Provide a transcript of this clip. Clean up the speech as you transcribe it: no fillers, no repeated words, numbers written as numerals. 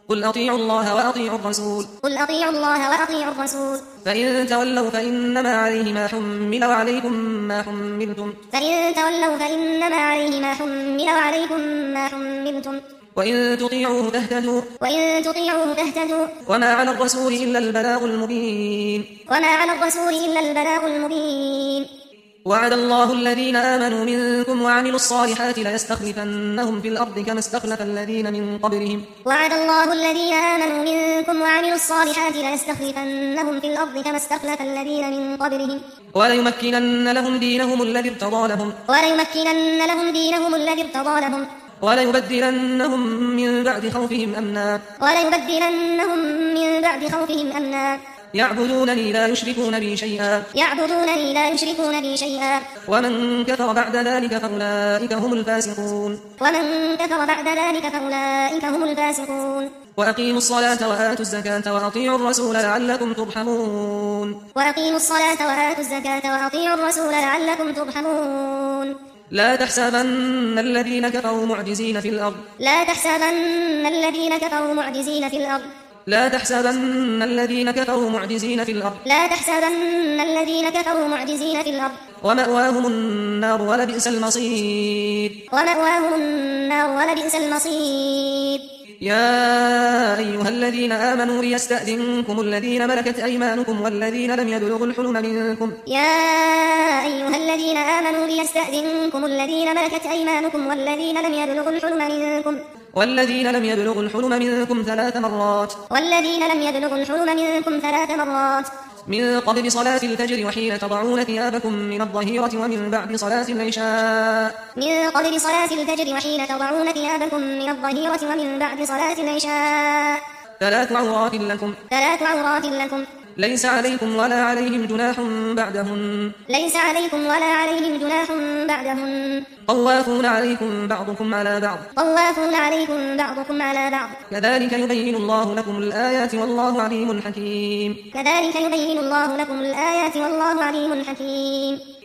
قل أطيعوا الله وأطيعوا الرسول قل أطيعوا الله وأطيعوا الرسول فإن تولوا فإنما عليه ما حمل وعليكم ما حملتم فإن تولوا فإنما عليه ما حمل وعليكم ما حملتم وإن تطيعوه تهتدوا وما على الرسول إلا البلاغ المبين وعد الله الذين آمنوا منكم وعملوا الصالحات ليستخلفنهم في الأرض كما استخلف الذين من قبلهم وليمكنن لهم دينهم الذي ارتضى لهم وليبدلنهم من بعد خوفهم أمنا يعبدونني لا يشركون بي شيئا ومن كفر بعد ذلك فأولئك هم الفاسقون وأقيموا الصلاة وآتوا الزكاة وأطيعوا الرسول لعلكم ترحمون لا تحسبن الذين كفروا معجزين في الأرض ومأواهم النار ولبئس المصير يا أيها الذين آمنوا ليستأذنكم الذين ملكت أيمانكم والذين لم يبلغوا الحلم منكم 3 مرات من قبل صلاة الفجر وحين تضعون ثيابكم من الظهيرة ومن بعد صلاة العشاء 3 عورات لكم ليس عليكم ولا عليهم جناح بعدهن طوافون عليكم بعضكم على بعض كذلك يبين الله لكم الآيات والله عليم حكيم